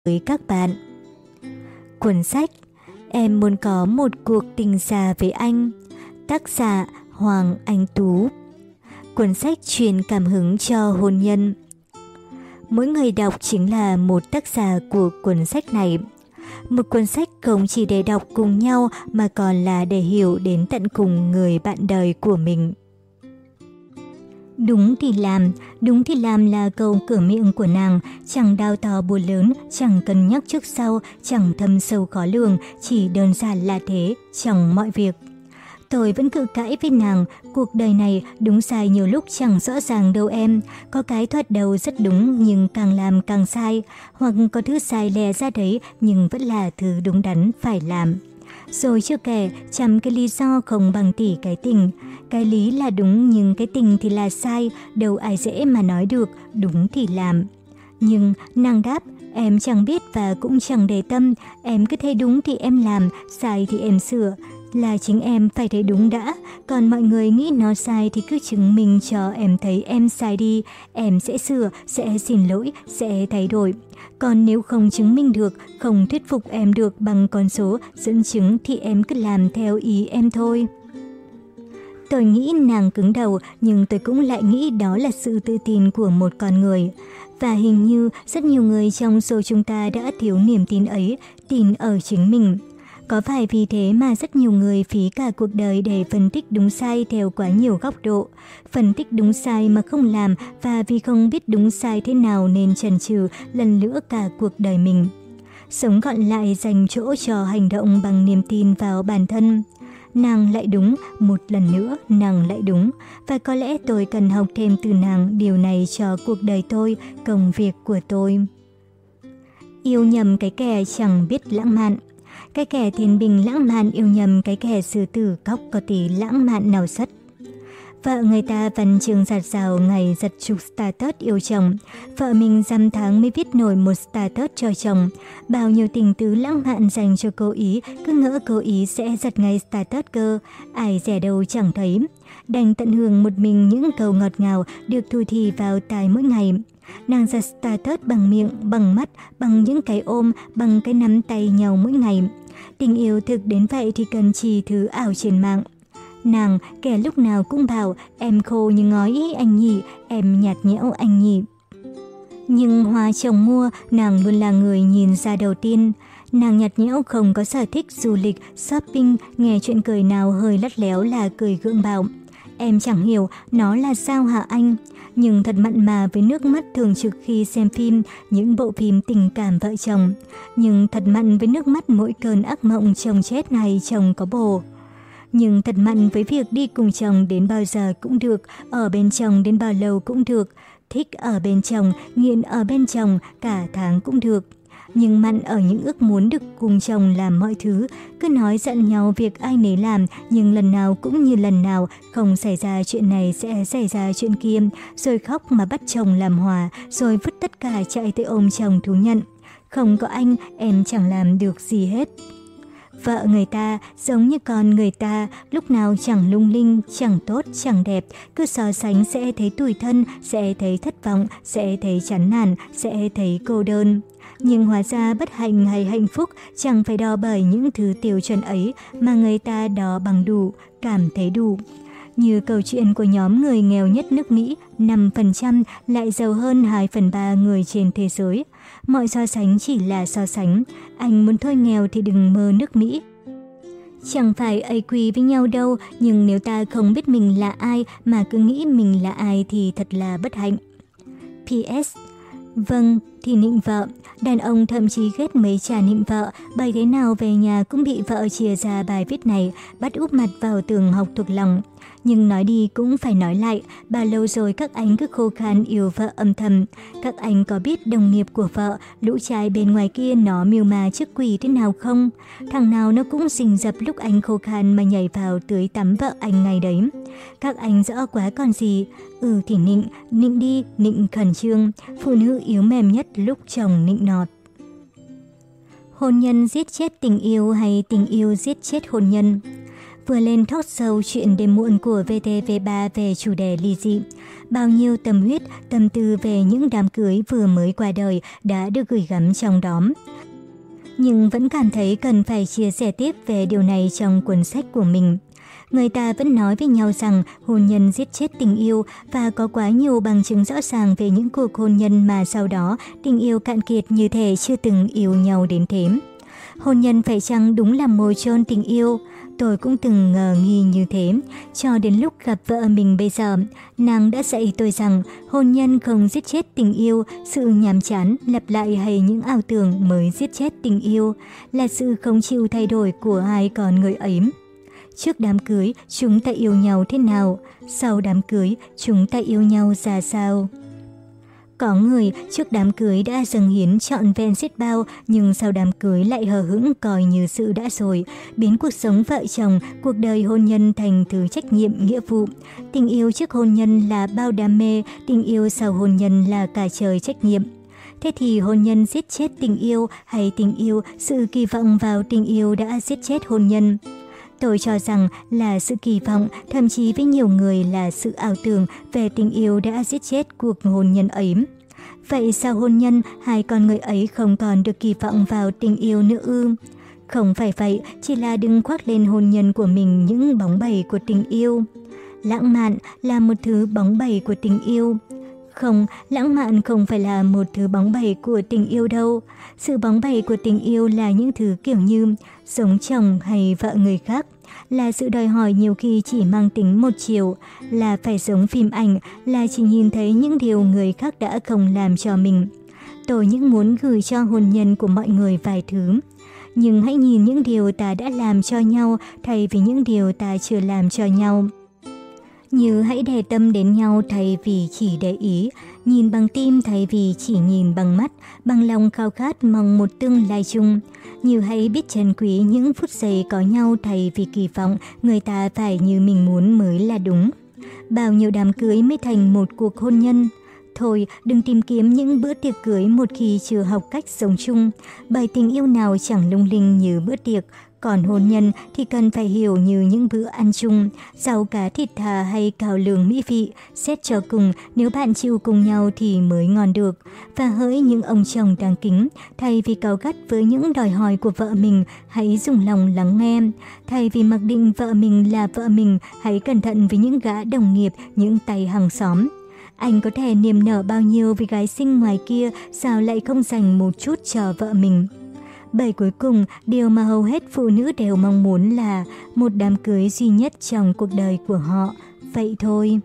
với các bạn. Cuốn sách Em muốn có một cuộc tình xa với anh, tác giả Hoàng Anh Tú. Cuốn sách truyền cảm hứng cho hôn nhân. Mỗi người đọc chính là một tác giả của cuốn sách này. Một cuốn sách không chỉ để đọc cùng nhau mà còn là để hiểu đến tận cùng người bạn đời của mình. Đúng thì làm là câu cửa miệng của nàng, chẳng đao to búa lớn, chẳng cân nhắc trước sau, chẳng thâm sâu khó lường, chỉ đơn giản là thế trong mọi việc. Tôi vẫn cự cãi với nàng, cuộc đời này đúng sai nhiều lúc chẳng rõ ràng đâu em, có cái thoạt đầu rất đúng nhưng càng làm càng sai, hoặc có thứ sai lè ra đấy nhưng vẫn là thứ đúng đắn phải làm. Rồi chưa kể, trăm cái lý do không bằng tỷ cái tình. Cái lý là đúng nhưng cái tình thì là sai, đâu ai dễ mà nói được, đúng thì làm. Nhưng nàng đáp, em chẳng biết và cũng chẳng để tâm, em cứ thấy đúng thì em làm, sai thì em sửa. Là chính em phải thấy đúng đã, còn mọi người nghĩ nó sai thì cứ chứng minh cho em thấy em sai đi, em sẽ sửa, sẽ xin lỗi, sẽ thay đổi. Còn nếu không chứng minh được, không thuyết phục em được bằng con số, dẫn chứng thì em cứ làm theo ý em thôi. Tôi nghĩ nàng cứng đầu, nhưng tôi cũng lại nghĩ đó là sự tự tin của một con người. Và hình như rất nhiều người trong số chúng ta đã thiếu niềm tin ấy, tin ở chính mình. Có phải vì thế mà rất nhiều người phí cả cuộc đời để phân tích đúng sai theo quá nhiều góc độ. Phân tích đúng sai mà không làm và vì không biết đúng sai thế nào nên chần chừ lần nữa cả cuộc đời mình. Sống gọn lại dành chỗ cho hành động bằng niềm tin vào bản thân. Nàng lại đúng, một lần nữa nàng lại đúng. Và có lẽ tôi cần học thêm từ nàng điều này cho cuộc đời tôi, công việc của tôi. Yêu nhầm cái kẻ chẳng biết lãng mạn. Cái kẻ thiên bình lãng mạn yêu nhầm cái kẻ sư tử cóc có tí lãng mạn nào sất. Vợ người ta văn chương giạt rào ngày giật chục status yêu chồng. Vợ mình dăm tháng mới viết nổi một status cho chồng. Bao nhiêu tình tứ lãng mạn dành cho cô ý, cứ ngỡ cô ý sẽ giật ngay status cơ. Ai dè đâu chẳng thấy. Đành tận hưởng một mình những câu ngọt ngào được thu thì vào tai mỗi ngày. Nàng giật status bằng miệng, bằng mắt, bằng những cái ôm, bằng cái nắm tay nhau mỗi ngày. Tình yêu thực đến vậy thì cần chỉ thứ ảo trên mạng. Nàng, kẻ lúc nào cũng bảo, em khô như ngói ý anh nhỉ, em nhạt nhẽo anh nhỉ. Nhưng hoa chồng mua, nàng luôn là người nhìn ra đầu tiên. Nàng nhạt nhẽo không có sở thích du lịch, shopping, nghe chuyện cười nào hơi lắt léo là cười gượng bạo. Em chẳng hiểu, nó là sao hả anh? Nhưng thật mặn mà với nước mắt thường trực khi xem phim, những bộ phim tình cảm vợ chồng. Nhưng thật mặn với nước mắt mỗi cơn ác mộng chồng chết hay chồng có bồ. Nhưng thật mặn với việc đi cùng chồng đến bao giờ cũng được, ở bên chồng đến bao lâu cũng được. Thích ở bên chồng, nghiện ở bên chồng, cả tháng cũng được. Nhưng mặn ở những ước muốn được cùng chồng làm mọi thứ, cứ nói giận nhau việc ai nấy làm, nhưng lần nào cũng như lần nào, không xảy ra chuyện này sẽ xảy ra chuyện kia, rồi khóc mà bắt chồng làm hòa, rồi vứt tất cả chạy tới ôm chồng thú nhận. Không có anh, em chẳng làm được gì hết. Vợ người ta giống như con người ta, lúc nào chẳng lung linh, chẳng tốt, chẳng đẹp, cứ so sánh sẽ thấy tủi thân, sẽ thấy thất vọng, sẽ thấy chán nản, sẽ thấy cô đơn. Nhưng hóa ra bất hạnh hay hạnh phúc chẳng phải đo bởi những thứ tiêu chuẩn ấy mà người ta đo bằng đủ, cảm thấy đủ. Như câu chuyện của nhóm người nghèo nhất nước Mỹ, 5% lại giàu hơn 2/3 người trên thế giới. Mọi so sánh chỉ là so sánh. Anh muốn thôi nghèo thì đừng mơ nước Mỹ. Chẳng phải ấy quý với nhau đâu, nhưng nếu ta không biết mình là ai mà cứ nghĩ mình là ai thì thật là bất hạnh. PS. Vâng, thì nịnh vợ. Đàn ông thậm chí ghét mấy trà nịnh vợ, bài thế nào về nhà cũng bị vợ chia ra bài viết này, bắt úp mặt vào tường học thuộc lòng. Nhưng nói đi cũng phải nói lại, bao lâu rồi các anh cứ khô khan yêu vợ âm thầm. Các anh có biết đồng nghiệp của vợ, lũ trai bên ngoài kia nó mưu ma trước quỷ thế nào không? Thằng nào nó cũng rình rập lúc anh khô khan mà nhảy vào tưới tắm vợ anh ngày đấy. Các anh rõ quá còn gì. Thì nịnh đi, nịnh khẩn trương. Phụ nữ yếu mềm nhất lúc chồng nịnh nọt. Hôn nhân giết chết tình yêu hay tình yêu giết chết hôn nhân? vừa lên talk show Chuyện đêm muộn của VTV3 về chủ đề ly dị. Bao nhiêu tâm huyết, tâm tư về những đám cưới vừa mới qua đời đã được gửi gắm trong đó. Nhưng vẫn cảm thấy cần phải chia sẻ tiếp về điều này trong cuốn sách của mình. Người ta vẫn nói với nhau rằng hôn nhân giết chết tình yêu và có quá nhiều bằng chứng rõ ràng về những cuộc hôn nhân mà sau đó tình yêu cạn kiệt như thể chưa từng yêu nhau đến thế. Hôn nhân phải chăng đúng là mồi chôn tình yêu? Tôi cũng từng ngờ nghi như thế, cho đến lúc gặp vợ mình bây giờ. Nàng đã dạy tôi rằng hôn nhân không giết chết tình yêu, sự nhàm chán, lặp lại hay những ảo tưởng mới giết chết tình yêu, là sự không chịu thay đổi của hai con người ấy. Trước đám cưới, chúng ta yêu nhau thế nào? Sau đám cưới, chúng ta yêu nhau ra sao? Có người trước đám cưới đã dâng hiến trọn vẹn xiết bao, nhưng sau đám cưới lại hờ hững coi như sự đã rồi, biến cuộc sống vợ chồng, cuộc đời hôn nhân thành thứ trách nhiệm, nghĩa vụ. Tình yêu trước hôn nhân là bao đam mê, tình yêu sau hôn nhân là cả trời trách nhiệm. Thế thì hôn nhân giết chết tình yêu hay tình yêu, sự kỳ vọng vào tình yêu đã giết chết hôn nhân? Tôi cho rằng là sự kỳ vọng, thậm chí với nhiều người là sự ảo tưởng về tình yêu đã giết chết cuộc hôn nhân ấy. Vậy sau hôn nhân, hai con người ấy không còn được kỳ vọng vào tình yêu nữa ư? Không phải vậy, chỉ là đừng khoác lên hôn nhân của mình những bóng bẩy của tình yêu. Lãng mạn là một thứ bóng bẩy của tình yêu. Không, lãng mạn không phải là một thứ bóng bẩy của tình yêu đâu. Sự bóng bẩy của tình yêu là những thứ kiểu như giống chồng hay vợ người khác, là sự đòi hỏi nhiều khi chỉ mang tính một chiều, là phải giống phim ảnh, là chỉ nhìn thấy những điều người khác đã không làm cho mình. Tôi những muốn gửi cho hôn nhân của mọi người vài thứ. Nhưng hãy nhìn những điều ta đã làm cho nhau thay vì những điều ta chưa làm cho nhau. Như hãy để tâm đến nhau thay vì chỉ để ý, nhìn bằng tim thay vì chỉ nhìn bằng mắt, bằng lòng khao khát mong một tương lai chung. Như hãy biết trân quý những phút giây có nhau thay vì kỳ vọng người ta phải như mình muốn mới là đúng. Bao nhiêu đám cưới mới thành một cuộc hôn nhân. Thôi, đừng tìm kiếm những bữa tiệc cưới một khi chưa học cách sống chung, bởi tình yêu nào chẳng lung linh như bữa tiệc. Còn hôn nhân thì cần phải hiểu như những bữa ăn chung, rau cá thịt thà hay cào lường mỹ vị, xét cho cùng nếu bạn chịu cùng nhau thì mới ngon được. Và hỡi những ông chồng đáng kính, thay vì cáu gắt với những đòi hỏi của vợ mình, hãy dùng lòng lắng nghe. Thay vì mặc định vợ mình là vợ mình, hãy cẩn thận với những gã đồng nghiệp, những tay hàng xóm. Anh có thể niềm nở bao nhiêu vì gái xinh ngoài kia, sao lại không dành một chút cho vợ mình? Bởi cuối cùng, điều mà hầu hết phụ nữ đều mong muốn là một đám cưới duy nhất trong cuộc đời của họ. Vậy thôi.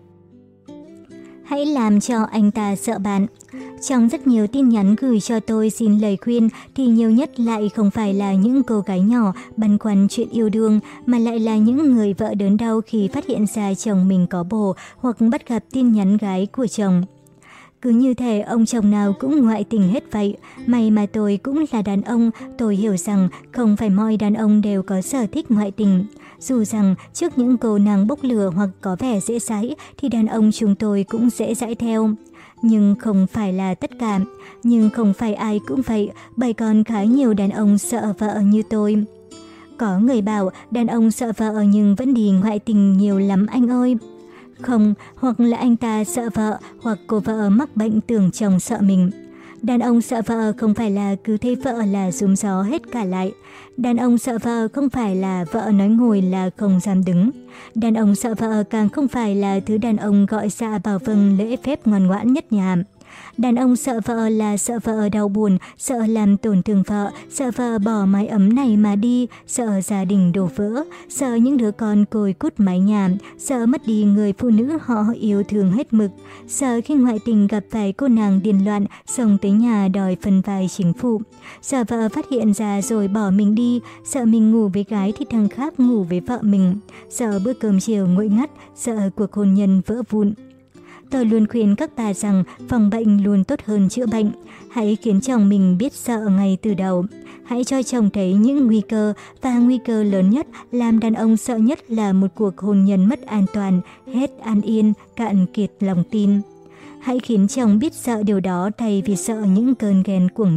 Hãy làm cho anh ta sợ bạn. Trong rất nhiều tin nhắn gửi cho tôi xin lời khuyên thì nhiều nhất lại không phải là những cô gái nhỏ băn khoăn chuyện yêu đương, mà lại là những người vợ đớn đau khi phát hiện ra chồng mình có bồ hoặc bắt gặp tin nhắn gái của chồng. Cứ như thể ông chồng nào cũng ngoại tình hết vậy. May mà tôi cũng là đàn ông, tôi hiểu rằng không phải mọi đàn ông đều có sở thích ngoại tình. Dù rằng trước những cô nàng bốc lửa hoặc có vẻ dễ dãi thì đàn ông chúng tôi cũng dễ dãi theo. Nhưng không phải là tất cả, nhưng không phải ai cũng vậy, bởi còn khá nhiều đàn ông sợ vợ như tôi. Có người bảo đàn ông sợ vợ nhưng vẫn đi ngoại tình nhiều lắm anh ơi. Không, hoặc là anh ta sợ vợ, hoặc cô vợ mắc bệnh tưởng chồng sợ mình. Đàn ông sợ vợ không phải là cứ thấy vợ là rúm gió hết cả lại. Đàn ông sợ vợ không phải là vợ nói ngồi là không dám đứng. Đàn ông sợ vợ càng không phải là thứ đàn ông gọi dạ bảo vâng lễ phép ngoan ngoãn nhất nhà. Đàn ông sợ vợ là sợ vợ đau buồn, sợ làm tổn thương vợ, sợ vợ bỏ mái ấm này mà đi, sợ gia đình đổ vỡ, sợ những đứa con côi cút mái nhà, sợ mất đi người phụ nữ họ yêu thương hết mực, sợ khi ngoại tình gặp phải cô nàng điên loạn, xông tới nhà đòi phân vai chính phụ, sợ vợ phát hiện ra rồi bỏ mình đi, sợ mình ngủ với gái thì thằng khác ngủ với vợ mình, sợ bữa cơm chiều nguội ngắt, sợ cuộc hôn nhân vỡ vụn. Tôi luôn khuyên các bà rằng phòng bệnh luôn tốt hơn chữa bệnh. Hãy khiến chồng mình biết sợ ngay từ đầu. Hãy cho chồng thấy những nguy cơ, và nguy cơ lớn nhất làm đàn ông sợ nhất là một cuộc hôn nhân mất an toàn, hết an yên, cạn kiệt lòng tin. Hãy khiến chồng biết sợ điều đó thay vì sợ những cơn ghen cuồng nộ.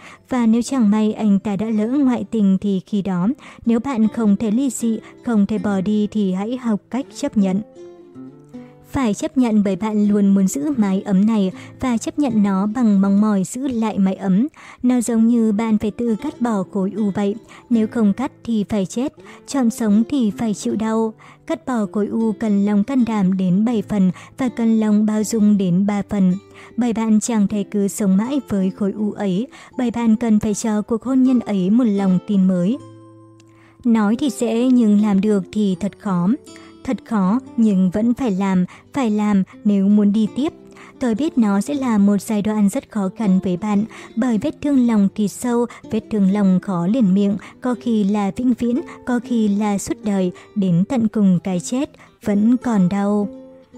Và nếu chẳng may anh ta đã lỡ ngoại tình thì khi đó, nếu bạn không thể ly dị, không thể bỏ đi thì hãy học cách chấp nhận. Phải chấp nhận bởi bạn luôn muốn giữ mái ấm này và chấp nhận nó bằng mong mỏi giữ lại mái ấm. Nó giống như bạn phải tự cắt bỏ khối u vậy. Nếu không cắt thì phải chết, chọn sống thì phải chịu đau. Cắt bỏ khối u cần lòng can đảm đến 7 phần và cần lòng bao dung đến 3 phần. Bởi bạn chẳng thể cứ sống mãi với khối u ấy, bởi bạn cần phải cho cuộc hôn nhân ấy một lòng tin mới. Nói thì dễ nhưng làm được thì thật khó. Thật khó nhưng vẫn phải làm nếu muốn đi tiếp. Tôi biết nó sẽ là một giai đoạn rất khó khăn với bạn, bởi vết thương lòng kỳ sâu, vết thương lòng khó liền miệng, có khi là vĩnh viễn, có khi là suốt đời, đến tận cùng cái chết, vẫn còn đau.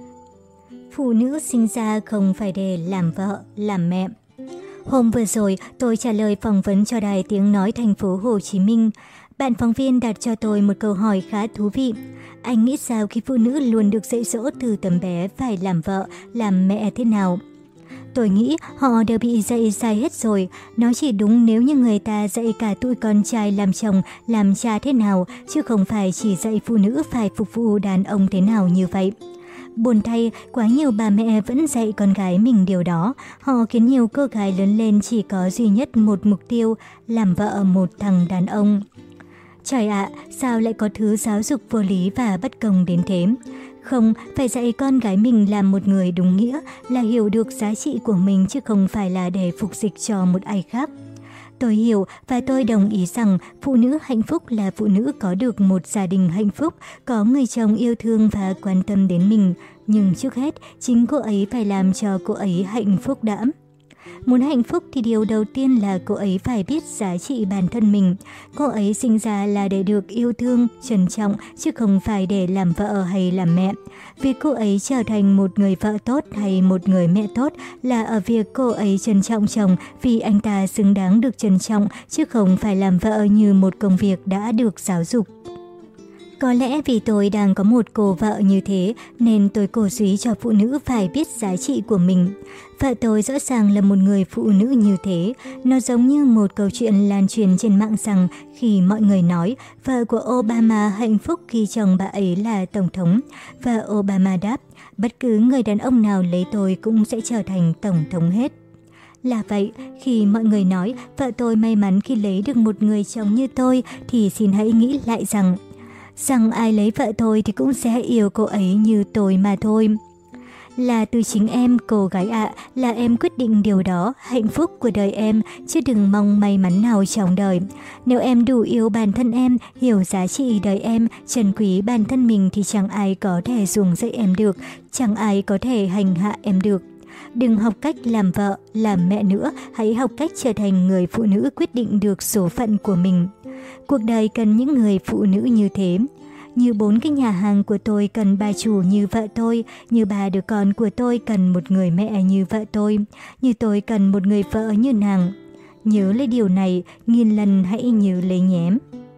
Phụ nữ sinh ra không phải để làm vợ, làm mẹ. Hôm vừa rồi, tôi trả lời phỏng vấn cho Đài Tiếng Nói Thành phố Hồ Chí Minh. Bạn phóng viên đặt cho tôi một câu hỏi khá thú vị. Anh nghĩ sao khi phụ nữ luôn được dạy dỗ từ tấm bé phải làm vợ, làm mẹ thế nào? Tôi nghĩ họ đều bị dạy sai hết rồi. Nó chỉ đúng nếu như người ta dạy cả tụi con trai làm chồng, làm cha thế nào, chứ không phải chỉ dạy phụ nữ phải phục vụ đàn ông thế nào như vậy. Buồn thay, quá nhiều bà mẹ vẫn dạy con gái mình điều đó. Họ khiến nhiều cô gái lớn lên chỉ có duy nhất một mục tiêu, làm vợ một thằng đàn ông. Trời ạ, sao lại có thứ giáo dục vô lý và bất công đến thế? Không, phải dạy con gái mình làm một người đúng nghĩa, là hiểu được giá trị của mình chứ không phải là để phục dịch cho một ai khác. Tôi hiểu và tôi đồng ý rằng phụ nữ hạnh phúc là phụ nữ có được một gia đình hạnh phúc, có người chồng yêu thương và quan tâm đến mình. Nhưng trước hết, chính cô ấy phải làm cho cô ấy hạnh phúc đã. Muốn hạnh phúc thì điều đầu tiên là cô ấy phải biết giá trị bản thân mình. Cô ấy sinh ra là để được yêu thương, trân trọng, chứ không phải để làm vợ hay làm mẹ. Việc cô ấy trở thành một người vợ tốt hay một người mẹ tốt là ở việc cô ấy trân trọng chồng vì anh ta xứng đáng được trân trọng, chứ không phải làm vợ như một công việc đã được giáo dục. Có lẽ vì tôi đang có một cô vợ như thế nên tôi cổ suý cho phụ nữ phải biết giá trị của mình. Vợ tôi rõ ràng là một người phụ nữ như thế. Nó giống như một câu chuyện lan truyền trên mạng rằng khi mọi người nói vợ của Obama hạnh phúc khi chồng bà ấy là tổng thống. Và Obama đáp, bất cứ người đàn ông nào lấy tôi cũng sẽ trở thành tổng thống hết. Là vậy, khi mọi người nói vợ tôi may mắn khi lấy được một người chồng như tôi thì xin hãy nghĩ lại rằng ai lấy vợ tôi thì cũng sẽ yêu cô ấy như tôi mà thôi. Là từ chính em, cô gái ạ, là em quyết định điều đó, hạnh phúc của đời em, chứ đừng mong may mắn nào trong đời. Nếu em đủ yêu bản thân em, hiểu giá trị đời em, trân quý bản thân mình thì chẳng ai có thể ruồng rẫy em được, chẳng ai có thể hành hạ em được. Đừng học cách làm vợ, làm mẹ nữa, hãy học cách trở thành người phụ nữ quyết định được số phận của mình. Cuộc đời cần những người phụ nữ như thế. Như 4 cái nhà hàng của tôi cần bà chủ như vợ tôi, như 3 đứa con của tôi cần một người mẹ như vợ tôi, như tôi cần một người vợ như nàng. Nhớ lấy điều này, nghìn lần hãy nhớ lấy nhé.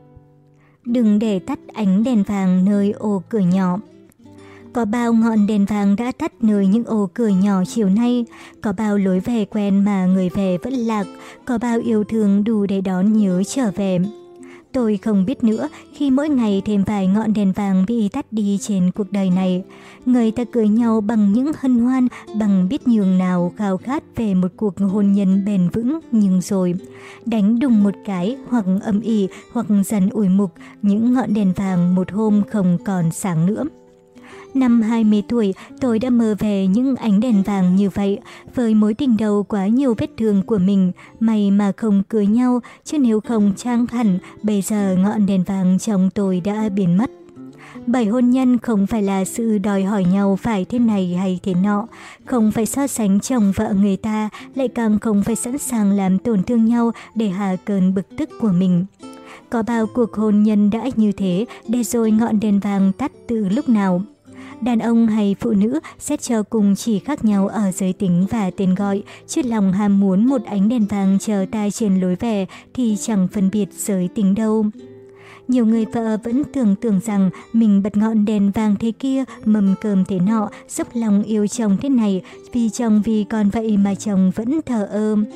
Đừng để tắt ánh đèn vàng nơi ô cửa nhỏ. Có bao ngọn đèn vàng đã tắt nơi những ô cửa nhỏ chiều nay, có bao lối về quen mà người về vẫn lạc, có bao yêu thương đủ để đón nhớ trở về. Tôi không biết nữa khi mỗi ngày thêm vài ngọn đèn vàng bị tắt đi trên cuộc đời này. Người ta cưới nhau bằng những hân hoan, bằng biết nhường nào khao khát về một cuộc hôn nhân bền vững, nhưng rồi đánh đùng một cái hoặc âm ỉ hoặc dần ủi mục, những ngọn đèn vàng một hôm không còn sáng nữa. Năm 20 tuổi, tôi đã mơ về những ánh đèn vàng như vậy, với mối tình đầu quá nhiều vết thương của mình, may mà không cưới nhau, chứ nếu không chăng hẳn, bây giờ ngọn đèn vàng trong tôi đã biến mất. Bởi hôn nhân không phải là sự đòi hỏi nhau phải thế này hay thế nọ, không phải so sánh chồng vợ người ta, lại càng không phải sẵn sàng làm tổn thương nhau để hạ cơn bực tức của mình. Có bao cuộc hôn nhân đã như thế, để rồi ngọn đèn vàng tắt từ lúc nào. Đàn ông hay phụ nữ xét cho cùng chỉ khác nhau ở giới tính và tên gọi, chứ lòng ham muốn một ánh đèn vàng chờ ta trên lối về thì chẳng phân biệt giới tính đâu. Nhiều người vợ vẫn tưởng rằng mình bật ngọn đèn vàng thế kia, mâm cơm thế nọ, dốc lòng yêu chồng thế này, vì chồng vì con vậy mà chồng vẫn thờ ơ.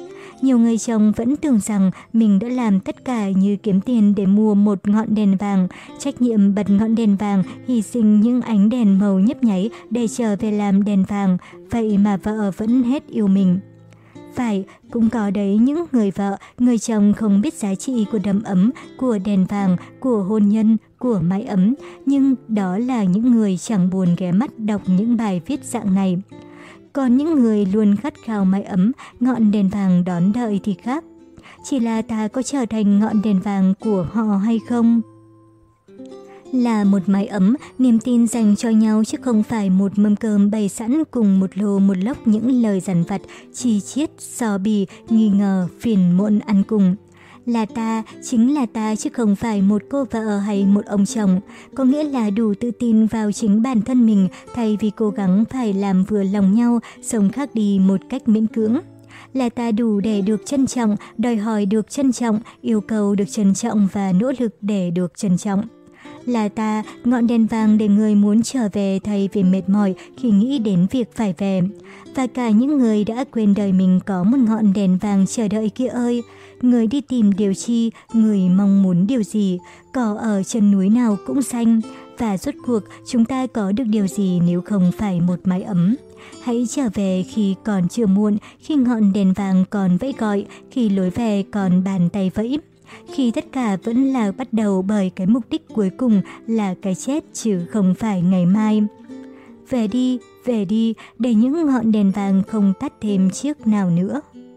Nhiều người chồng vẫn tưởng rằng mình đã làm tất cả như kiếm tiền để mua một ngọn đèn vàng, trách nhiệm bật ngọn đèn vàng, hy sinh những ánh đèn màu nhấp nháy để trở về làm đèn vàng, vậy mà vợ vẫn hết yêu mình. Phải, cũng có đấy những người vợ, người chồng không biết giá trị của đầm ấm, của đèn vàng, của hôn nhân, của mái ấm, nhưng đó là những người chẳng buồn ghé mắt đọc những bài viết dạng này. Còn những người luôn khát khao mái ấm, ngọn đèn vàng đón đợi thì khác. Chỉ là ta có trở thành ngọn đèn vàng của họ hay không? Là một mái ấm, niềm tin dành cho nhau chứ không phải một mâm cơm bày sẵn cùng một lô một lốc những lời dằn vặt, chi chiết, so bì, nghi ngờ, phiền muộn ăn cùng. Là ta, chính là ta chứ không phải một cô vợ hay một ông chồng. Có nghĩa là đủ tự tin vào chính bản thân mình thay vì cố gắng phải làm vừa lòng nhau, sống khác đi một cách miễn cưỡng. Là ta đủ để được trân trọng, đòi hỏi được trân trọng, yêu cầu được trân trọng và nỗ lực để được trân trọng. Là ta, ngọn đèn vàng để người muốn trở về thay vì mệt mỏi khi nghĩ đến việc phải về. Và cả những người đã quên đời mình có một ngọn đèn vàng chờ đợi kia ơi. Người đi tìm điều chi, người mong muốn điều gì, cỏ ở chân núi nào cũng xanh. Và rốt cuộc chúng ta có được điều gì nếu không phải một mái ấm? Hãy trở về khi còn chưa muộn, khi ngọn đèn vàng còn vẫy gọi, khi lối về còn bàn tay vẫy. Khi tất cả vẫn là bắt đầu bởi cái mục đích cuối cùng là cái chết chứ không phải ngày mai. Về đi, để những ngọn đèn vàng không tắt thêm chiếc nào nữa.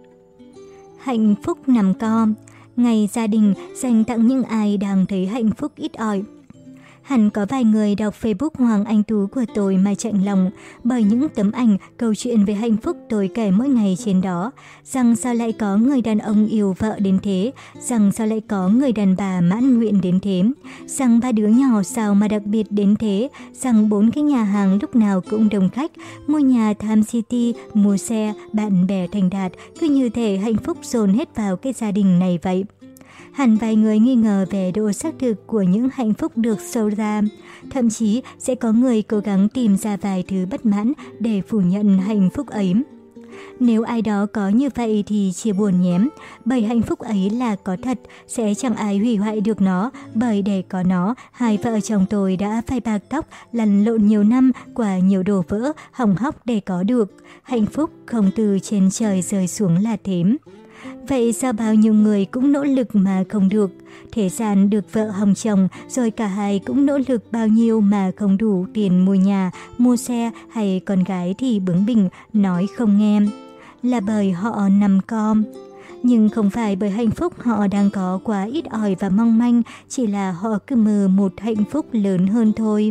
Hạnh phúc nằm co. Ngày gia đình dành tặng những ai đang thấy hạnh phúc ít ỏi. Hẳn có vài người đọc Facebook Hoàng Anh Tú của tôi mà chạnh lòng bởi những tấm ảnh, câu chuyện về hạnh phúc tôi kể mỗi ngày trên đó. Rằng sao lại có người đàn ông yêu vợ đến thế, rằng sao lại có người đàn bà mãn nguyện đến thế, rằng 3 đứa nhỏ sao mà đặc biệt đến thế, rằng 4 cái nhà hàng lúc nào cũng đông khách, mua nhà Tham City, mua xe, bạn bè thành đạt, cứ như thể hạnh phúc dồn hết vào cái gia đình này vậy. Hẳn vài người nghi ngờ về độ xác thực của những hạnh phúc được show ra. Thậm chí sẽ có người cố gắng tìm ra vài thứ bất mãn để phủ nhận hạnh phúc ấy. Nếu ai đó có như vậy thì chia buồn nhém, bởi hạnh phúc ấy là có thật, sẽ chẳng ai hủy hoại được nó, bởi để có nó, hai vợ chồng tôi đã phải bạc tóc, lăn lộn nhiều năm, qua nhiều đổ vỡ, hỏng hóc để có được. Hạnh phúc không từ trên trời rơi xuống là thế. Vậy sao bao nhiêu người cũng nỗ lực mà không được? Thế gian được vợ hồng chồng, rồi cả hai cũng nỗ lực bao nhiêu mà không đủ tiền mua nhà, mua xe, hay con gái thì bướng bỉnh, nói không nghe. Là bởi họ nằm co. Nhưng không phải bởi hạnh phúc họ đang có quá ít ỏi và mong manh, chỉ là họ cứ mơ một hạnh phúc lớn hơn thôi.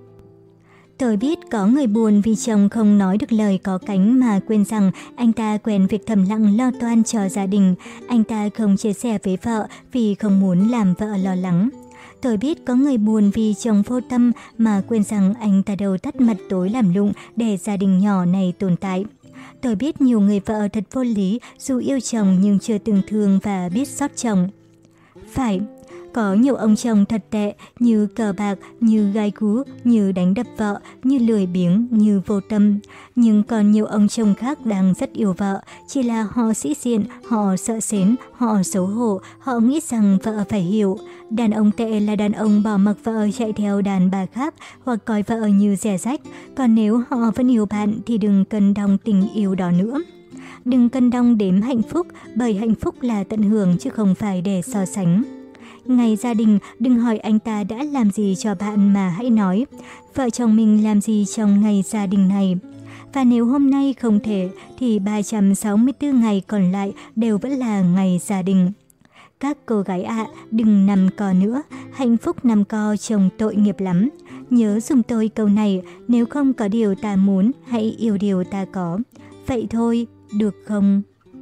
Tôi biết có người buồn vì chồng không nói được lời có cánh mà quên rằng anh ta quen việc thầm lặng lo toan cho gia đình. Anh ta không chia sẻ với vợ vì không muốn làm vợ lo lắng. Tôi biết có người buồn vì chồng vô tâm mà quên rằng anh ta đầu tắt mặt tối làm lụng để gia đình nhỏ này tồn tại. Tôi biết nhiều người vợ thật vô lý dù yêu chồng nhưng chưa từng thương và biết xót chồng. Phải. Có nhiều ông chồng thật tệ, như cờ bạc, như gai cú, như đánh đập vợ, như lười biếng, như vô tâm. Nhưng còn nhiều ông chồng khác đang rất yêu vợ, chỉ là họ sĩ diện, họ sợ sến, họ xấu hổ, họ nghĩ rằng vợ phải hiểu. Đàn ông tệ là đàn ông bỏ mặc vợ chạy theo đàn bà khác hoặc coi vợ như rẻ rách. Còn nếu họ vẫn yêu bạn thì đừng cân đong tình yêu đó nữa. Đừng cân đong đếm hạnh phúc, bởi hạnh phúc là tận hưởng chứ không phải để so sánh. Ngày gia đình, đừng hỏi anh ta đã làm gì cho bạn mà hãy nói, vợ chồng mình làm gì trong ngày gia đình này. Và nếu hôm nay không thể, thì 364 ngày còn lại đều vẫn là ngày gia đình. Các cô gái ạ, đừng nằm co nữa, hạnh phúc nằm co trông tội nghiệp lắm. Nhớ dùng tôi câu này, nếu không có điều ta muốn, hãy yêu điều ta có. Vậy thôi, được không?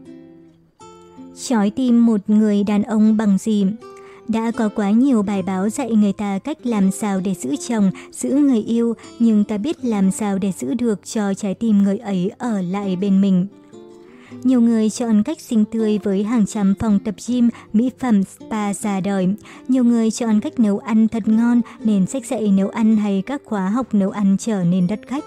Trói tim một người đàn ông bằng gì? Đã có quá nhiều bài báo dạy người ta cách làm sao để giữ chồng, giữ người yêu, nhưng ta biết làm sao để giữ được cho trái tim người ấy ở lại bên mình. Nhiều người chọn cách xinh tươi với hàng trăm phòng tập gym, mỹ phẩm, spa ra đời. Nhiều người chọn cách nấu ăn thật ngon nên sách dạy nấu ăn hay các khóa học nấu ăn trở nên đắt khách.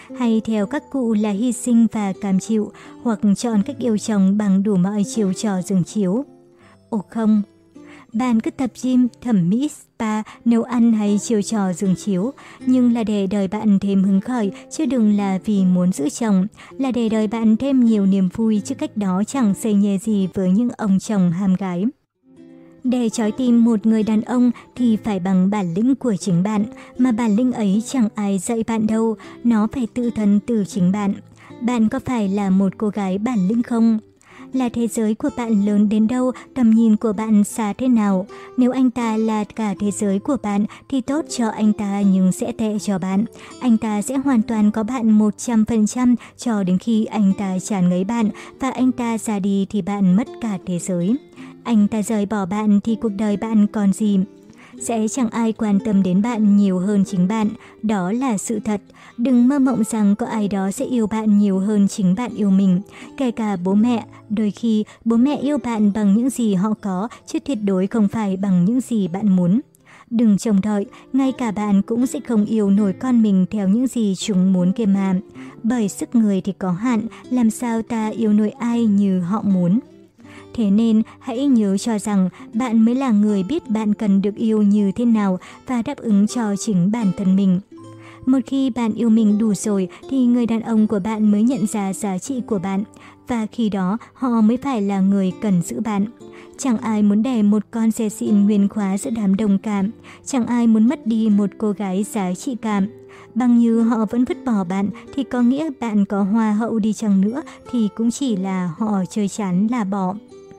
hay theo các cụ là hy sinh và cam chịu, hoặc chọn cách yêu chồng bằng đủ mọi chiều trò giường chiếu? Ồ không! Bạn cứ tập gym, thẩm mỹ, spa, nấu ăn hay chiều trò giường chiếu, nhưng là để đời bạn thêm hứng khởi, chứ đừng là vì muốn giữ chồng, là để đời bạn thêm nhiều niềm vui, chứ cách đó chẳng xây nhê gì với những ông chồng ham gái. Để trói tim một người đàn ông thì phải bằng bản lĩnh của chính bạn, mà bản lĩnh ấy chẳng ai dạy bạn đâu, nó phải tự thân từ chính bạn. Bạn có phải là một cô gái bản lĩnh không? Là thế giới của bạn lớn đến đâu, tầm nhìn của bạn xa thế nào? Nếu anh ta là cả thế giới của bạn thì tốt cho anh ta nhưng sẽ tệ cho bạn. Anh ta sẽ hoàn toàn có bạn 100% cho đến khi anh ta chán ngấy bạn, và anh ta ra đi thì bạn mất cả thế giới. Anh ta rời bỏ bạn thì cuộc đời bạn còn gì? Sẽ chẳng ai quan tâm đến bạn nhiều hơn chính bạn, đó là sự thật. Đừng mơ mộng rằng có ai đó sẽ yêu bạn nhiều hơn chính bạn yêu mình. Kể cả bố mẹ, đôi khi bố mẹ yêu bạn bằng những gì họ có, chứ tuyệt đối không phải bằng những gì bạn muốn. Đừng trông đợi, ngay cả bạn cũng sẽ không yêu nổi con mình theo những gì chúng muốn kia mà. Bởi sức người thì có hạn, làm sao ta yêu nổi ai như họ muốn. Thế nên hãy nhớ cho rằng bạn mới là người biết bạn cần được yêu như thế nào và đáp ứng cho chính bản thân mình. Một khi bạn yêu mình đủ rồi thì người đàn ông của bạn mới nhận ra giá trị của bạn, và khi đó họ mới phải là người cần giữ bạn. Chẳng ai muốn đè một con xe xịn nguyên khóa giữa đám đông cả, chẳng ai muốn mất đi một cô gái giá trị cả. Bằng như họ vẫn vứt bỏ bạn thì có nghĩa bạn có hoa hậu đi chăng nữa thì cũng chỉ là họ chơi chán là bỏ.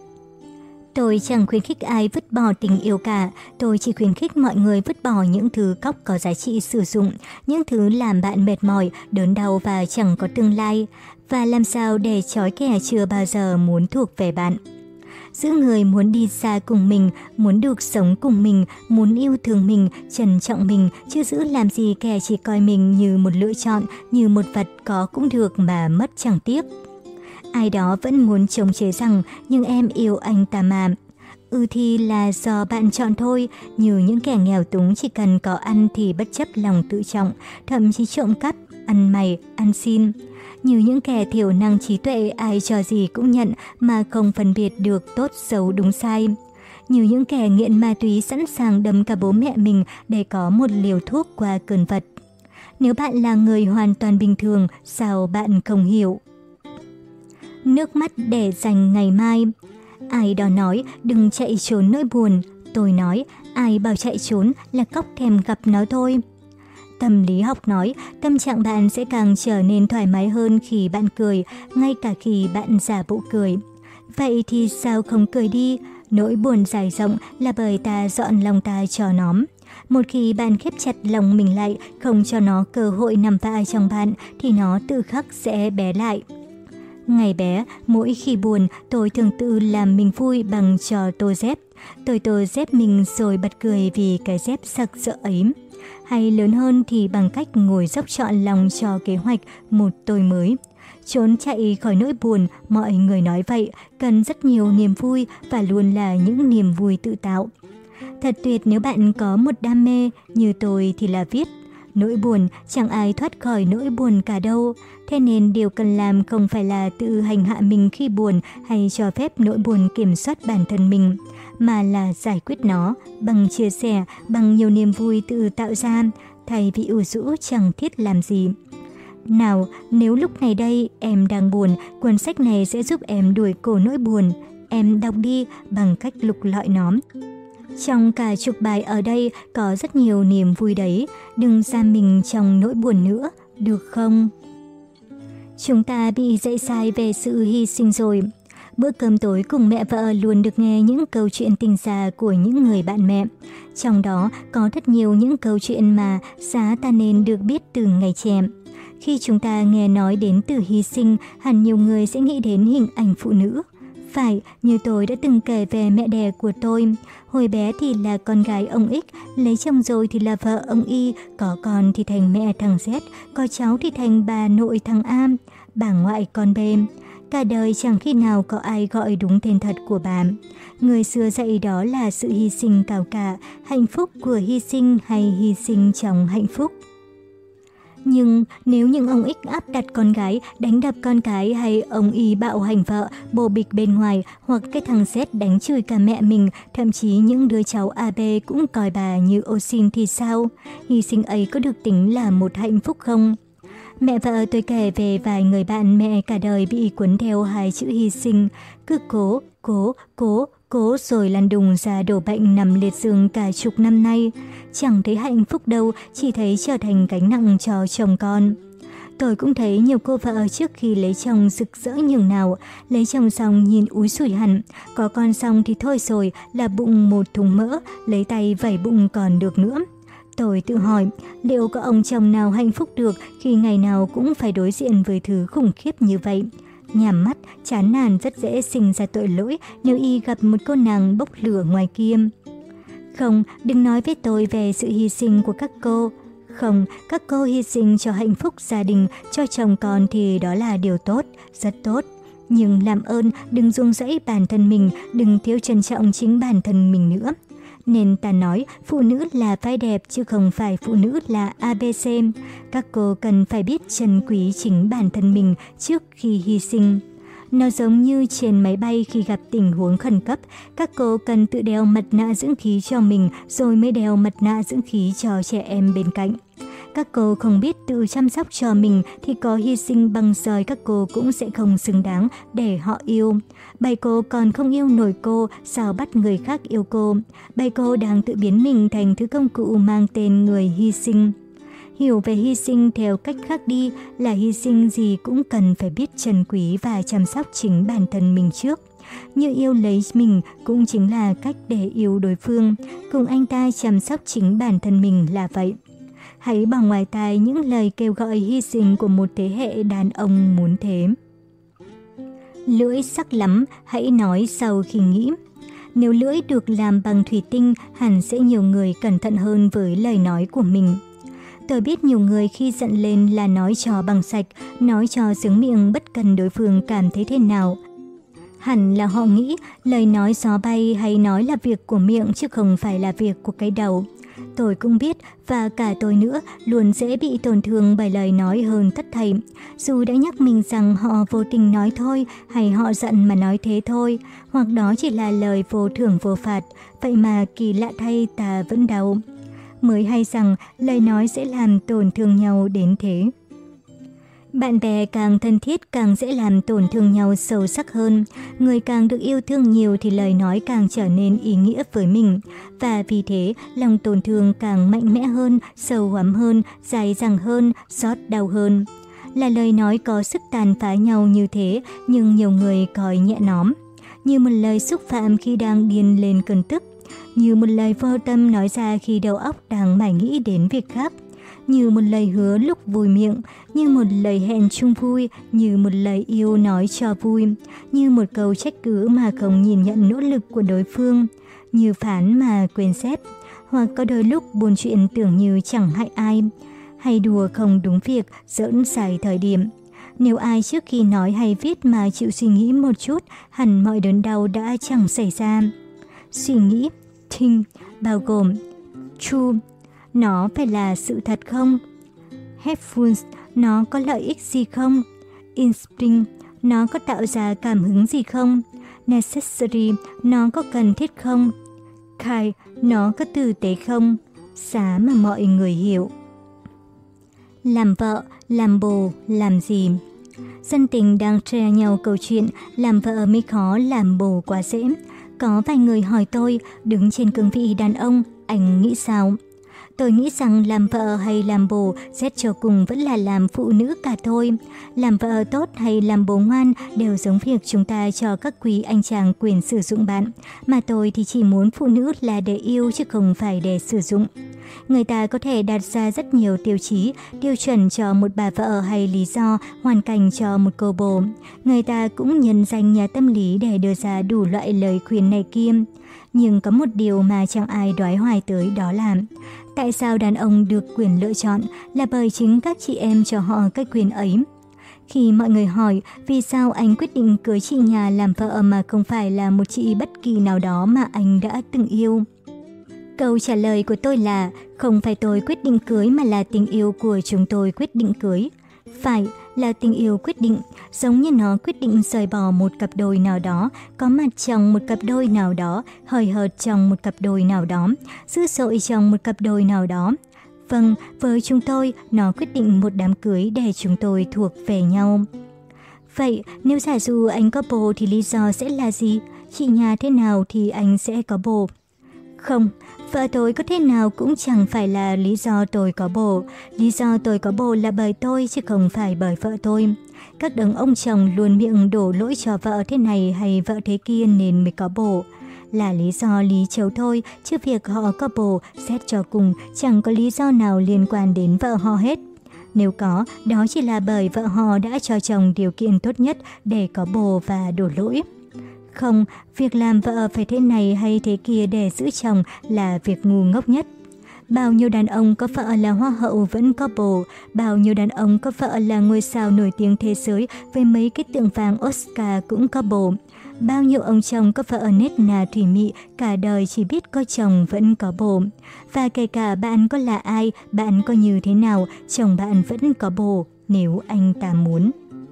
Tôi chẳng khuyến khích ai vứt bỏ tình yêu cả, tôi chỉ khuyến khích mọi người vứt bỏ những thứ cóc có giá trị sử dụng, những thứ làm bạn mệt mỏi, đớn đau và chẳng có tương lai, và làm sao để trói kẻ chưa bao giờ muốn thuộc về bạn. Giữ người muốn đi xa cùng mình, muốn được sống cùng mình, muốn yêu thương mình, trân trọng mình, chứ giữ làm gì kẻ chỉ coi mình như một lựa chọn, như một vật có cũng được mà mất chẳng tiếc. Ai đó vẫn muốn chống chế rằng, nhưng em yêu anh ta mà. Thì là do bạn chọn thôi, như những kẻ nghèo túng chỉ cần có ăn thì bất chấp lòng tự trọng, thậm chí trộm cắp, ăn mày, ăn xin. Như những kẻ thiểu năng trí tuệ ai cho gì cũng nhận mà không phân biệt được tốt xấu đúng sai. Như những kẻ nghiện ma túy sẵn sàng đâm cả bố mẹ mình để có một liều thuốc qua cơn vật. Nếu bạn là người hoàn toàn bình thường, sao bạn không hiểu? Nước mắt để dành ngày mai. Ai đó nói đừng chạy trốn nỗi buồn. Tôi nói ai bảo chạy trốn là cóc thèm gặp nó thôi. Tâm lý học nói tâm trạng bạn sẽ càng trở nên thoải mái hơn khi bạn cười, ngay cả khi bạn giả bộ cười. Vậy thì sao không cười đi? Nỗi buồn dài rộng là bởi ta dọn lòng ta cho nó. Một khi bạn khép chặt lòng mình lại, không cho nó cơ hội nằm vạ trong bạn, thì nó tự khắc sẽ bé lại. Ngày bé, mỗi khi buồn, tôi thường tự làm mình vui bằng trò tô dép. Tôi tô dép mình rồi bật cười vì cái dép sặc sỡ ấy. Hay lớn hơn thì bằng cách ngồi dốc trọn lòng cho kế hoạch một tôi mới. Trốn chạy khỏi nỗi buồn, mọi người nói vậy, cần rất nhiều niềm vui và luôn là những niềm vui tự tạo. Thật tuyệt nếu bạn có một đam mê, như tôi thì là viết. Nỗi buồn, chẳng ai thoát khỏi nỗi buồn cả đâu. Thế nên điều cần làm không phải là tự hành hạ mình khi buồn hay cho phép nỗi buồn kiểm soát bản thân mình, mà là giải quyết nó bằng chia sẻ, bằng nhiều niềm vui tự tạo ra, thay vì ủ rũ chẳng thiết làm gì. Nào, nếu lúc này đây em đang buồn, cuốn sách này sẽ giúp em đuổi cổ nỗi buồn. Em đọc đi bằng cách lục lọi nó. Trong cả chục bài ở đây có rất nhiều niềm vui đấy, đừng giam mình trong nỗi buồn nữa, được không? Chúng ta bị dạy sai về sự hy sinh rồi. Bữa cơm tối cùng mẹ vợ luôn được nghe những câu chuyện tình xa của những người bạn mẹ. Trong đó có rất nhiều những câu chuyện mà giá ta nên được biết từ ngày trẻ. Khi chúng ta nghe nói đến từ hy sinh, hẳn nhiều người sẽ nghĩ đến hình ảnh phụ nữ. Phải, như tôi đã từng kể về mẹ đẻ của tôi. Hồi bé thì là con gái ông X, lấy chồng rồi thì là vợ ông Y, có con thì thành mẹ thằng Z, có cháu thì thành bà nội thằng A, bà ngoại con B. Cả đời chẳng khi nào có ai gọi đúng tên thật của bà. Người xưa dạy đó là sự hy sinh cao cả, hạnh phúc của hy sinh hay hy sinh trong hạnh phúc. Nhưng nếu những ông ích áp đặt con gái, đánh đập con cái, hay ông y bạo hành vợ, bồ bịch bên ngoài, hoặc cái thằng Z đánh chửi cả mẹ mình, thậm chí những đứa cháu AB cũng coi bà như ô xin thì sao? Hy sinh ấy có được tính là một hạnh phúc không? Mẹ vợ tôi kể về vài người bạn mẹ cả đời bị cuốn theo hai chữ hy sinh, cứ cố rồi lăn đùng ra đổ bệnh nằm liệt giường cả chục năm nay. Chẳng thấy hạnh phúc đâu, chỉ thấy trở thành gánh nặng cho chồng con. Tôi cũng thấy nhiều cô vợ trước khi lấy chồng rực rỡ nhường nào, lấy chồng xong nhìn úi sủi hẳn, có con xong thì thôi rồi, là bụng một thùng mỡ, lấy tay vẩy bụng còn được nữa. Tôi tự hỏi, liệu có ông chồng nào hạnh phúc được khi ngày nào cũng phải đối diện với thứ khủng khiếp như vậy? Nhàm mắt, chán nản rất dễ sinh ra tội lỗi nếu y gặp một cô nàng bốc lửa ngoài kia. Không, đừng nói với tôi về sự hy sinh của các cô. Không, các cô hy sinh cho hạnh phúc gia đình, cho chồng con thì đó là điều tốt, rất tốt. Nhưng làm ơn, đừng ruông rẫy bản thân mình, đừng thiếu trân trọng chính bản thân mình nữa. Nên ta nói phụ nữ là vai đẹp chứ không phải phụ nữ là ABC. Các cô cần phải biết trân quý chính bản thân mình trước khi hy sinh. Nó giống như trên máy bay khi gặp tình huống khẩn cấp, các cô cần tự đeo mặt nạ dưỡng khí cho mình rồi mới đeo mặt nạ dưỡng khí cho trẻ em bên cạnh. Các cô không biết tự chăm sóc cho mình thì có hy sinh bằng rời các cô cũng sẽ không xứng đáng để họ yêu. Bầy cô còn không yêu nổi cô, sao bắt người khác yêu cô? Bầy cô đang tự biến mình thành thứ công cụ mang tên người hy sinh. Hiểu về hy sinh theo cách khác đi là hy sinh gì cũng cần phải biết trân quý và chăm sóc chính bản thân mình trước. Như yêu lấy mình cũng chính là cách để yêu đối phương, cùng anh ta chăm sóc chính bản thân mình là vậy. Hãy bỏ ngoài tai những lời kêu gọi hy sinh của một thế hệ đàn ông muốn thế. Lưỡi sắc lắm, hãy nói sau khi nghĩ. Nếu lưỡi được làm bằng thủy tinh, hẳn sẽ nhiều người cẩn thận hơn với lời nói của mình. Tôi biết nhiều người khi giận lên là nói trò bằng sạch, nói trò sướng miệng bất cần đối phương cảm thấy thế nào. Hẳn là họ nghĩ lời nói gió bay hay nói là việc của miệng chứ không phải là việc của cái đầu. Tôi cũng biết, và cả tôi nữa, luôn dễ bị tổn thương bởi lời nói hơn tất thảy. Dù đã nhắc mình rằng họ vô tình nói thôi, hay họ giận mà nói thế thôi, hoặc đó chỉ là lời vô thưởng vô phạt, vậy mà kỳ lạ thay ta vẫn đau. Mới hay rằng lời nói sẽ làm tổn thương nhau đến thế. Bạn bè càng thân thiết càng dễ làm tổn thương nhau sâu sắc hơn. Người càng được yêu thương nhiều thì lời nói càng trở nên ý nghĩa với mình. Và vì thế, lòng tổn thương càng mạnh mẽ hơn, sâu hoắm hơn, dài dẳng hơn, xót đau hơn. Là lời nói có sức tàn phá nhau như thế, nhưng nhiều người coi nhẹ nó. Như một lời xúc phạm khi đang điên lên cơn tức. Như một lời vô tâm nói ra khi đầu óc đang mải nghĩ đến việc khác. Như một lời hứa lúc vui miệng, như một lời hẹn chung vui, như một lời yêu nói cho vui, như một câu trách cứ mà không nhìn nhận nỗ lực của đối phương, như phán mà quên xét, hoặc có đôi lúc buồn chuyện tưởng như chẳng hại ai, hay đùa không đúng việc, giỡn sai thời điểm. Nếu ai trước khi nói hay viết mà chịu suy nghĩ một chút, hẳn mọi đớn đau đã chẳng xảy ra. Suy nghĩ, think, bao gồm true, nó phải là sự thật không? Helpful, nó có lợi ích gì không? Inspiring, nó có tạo ra cảm hứng gì không? Necessary, nó có cần thiết không? Kind, nó có tử tế không? Giá mà mọi người hiểu. Làm vợ, làm bồ, làm gì? Dân tình đang share nhau câu chuyện làm vợ mới khó, làm bồ quá dễ. Có vài người hỏi tôi, đứng trên cương vị đàn ông, anh nghĩ sao? Tôi nghĩ rằng làm vợ hay làm bồ xét cho cùng vẫn là làm phụ nữ cả thôi. Làm vợ tốt hay làm bồ ngoan đều giống việc chúng ta cho các quý anh chàng quyền sử dụng bạn. Mà tôi thì chỉ muốn phụ nữ là để yêu chứ không phải để sử dụng. Người ta có thể đặt ra rất nhiều tiêu chí, tiêu chuẩn cho một bà vợ hay lý do, hoàn cảnh cho một cô bồ. Người ta cũng nhân danh nhà tâm lý để đưa ra đủ loại lời khuyên này kia. Nhưng có một điều mà chẳng ai đoái hoài tới, đó là tại sao đàn ông được quyền lựa chọn là bởi chính các chị em cho họ cái quyền ấy. Khi mọi người hỏi vì sao anh quyết định cưới chị nhà làm vợ mà không phải là một chị bất kỳ nào đó mà anh đã từng yêu. Câu trả lời của tôi là không phải tôi quyết định cưới mà là tình yêu của chúng tôi quyết định cưới. Phải, là tình yêu quyết định, giống như nó quyết định rời bỏ một cặp đôi nào đó, có mặt trong một cặp đôi nào đó, hời hợt trong một cặp đôi nào đó, dữ dội trong một cặp đôi nào đó. Vâng, với chúng tôi, nó quyết định một đám cưới để chúng tôi thuộc về nhau. Vậy, nếu giả dụ anh có bồ thì lý do sẽ là gì? Chị nhà thế nào thì anh sẽ có bồ? Không, vợ tôi có thế nào cũng chẳng phải là lý do tôi có bồ. Lý do tôi có bồ là bởi tôi chứ không phải bởi vợ tôi. Các đấng ông chồng luôn miệng đổ lỗi cho vợ thế này hay vợ thế kia nên mới có bồ. Là lý do lý chấu thôi, chứ việc họ có bồ, xét cho cùng, chẳng có lý do nào liên quan đến vợ họ hết. Nếu có, đó chỉ là bởi vợ họ đã cho chồng điều kiện tốt nhất để có bồ và đổ lỗi. Không, việc làm vợ phải thế này hay thế kia để giữ chồng là việc ngu ngốc nhất. Bao nhiêu đàn ông có vợ là hoa hậu vẫn có bồ, bao nhiêu đàn ông có vợ là ngôi sao nổi tiếng thế giới với mấy cái tượng vàng Oscar cũng có bồ. Bao nhiêu ông chồng có vợ nết nà thủy mị, cả đời chỉ biết có chồng vẫn có bồ. Và kể cả bạn có là ai, bạn có như thế nào, chồng bạn vẫn có bồ nếu anh ta muốn.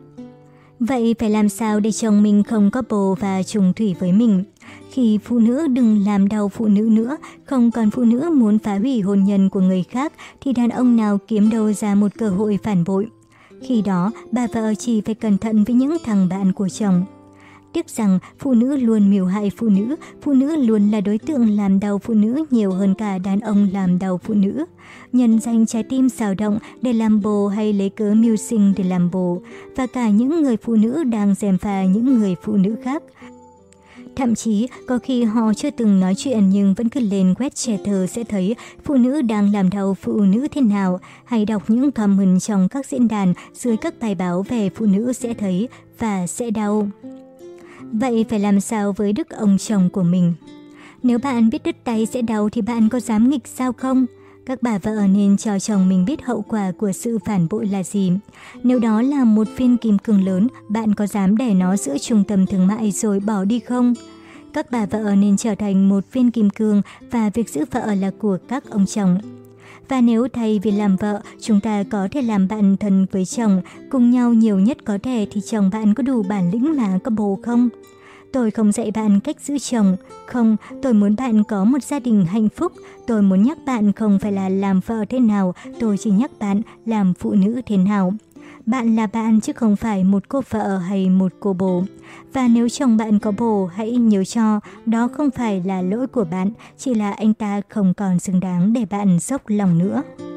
Vậy phải làm sao để chồng mình không có bồ và trùng thủy với mình? Khi phụ nữ đừng làm đau phụ nữ nữa, không còn phụ nữ muốn phá hủy hôn nhân của người khác thì đàn ông nào kiếm đâu ra một cơ hội phản bội. Khi đó, bà vợ chỉ phải cẩn thận với những thằng bạn của chồng. Tiếc rằng phụ nữ luôn mưu hại phụ nữ luôn là đối tượng làm đau phụ nữ nhiều hơn cả đàn ông làm đau phụ nữ. Nhân danh trái tim xào động để làm bồ hay lấy cớ mưu sinh để làm bồ, và cả những người phụ nữ đang gièm pha những người phụ nữ khác. Thậm chí, có khi họ chưa từng nói chuyện nhưng vẫn cứ lên web trẻ thơ sẽ thấy phụ nữ đang làm đau phụ nữ thế nào, hay đọc những comment trong các diễn đàn dưới các bài báo về phụ nữ sẽ thấy và sẽ đau. Vậy phải làm sao với đức ông chồng của mình? Nếu bạn biết đứt tay sẽ đau thì bạn có dám nghịch sao không? Các bà vợ nên cho chồng mình biết hậu quả của sự phản bội là gì. Nếu đó là một viên kim cương lớn, bạn có dám để nó giữa trung tâm thương mại rồi bỏ đi không? Các bà vợ nên trở thành một viên kim cương và việc giữ vợ là của các ông chồng. Và nếu thay vì làm vợ, chúng ta có thể làm bạn thân với chồng, cùng nhau nhiều nhất có thể thì chồng bạn có đủ bản lĩnh mà có bồ không? Tôi không dạy bạn cách giữ chồng. Không, tôi muốn bạn có một gia đình hạnh phúc. Tôi muốn nhắc bạn không phải là làm vợ thế nào, tôi chỉ nhắc bạn làm phụ nữ thế nào. Bạn là bạn chứ không phải một cô vợ hay một cô bồ. Và nếu chồng bạn có bồ, hãy nhớ cho, đó không phải là lỗi của bạn, chỉ là anh ta không còn xứng đáng để bạn dốc lòng nữa.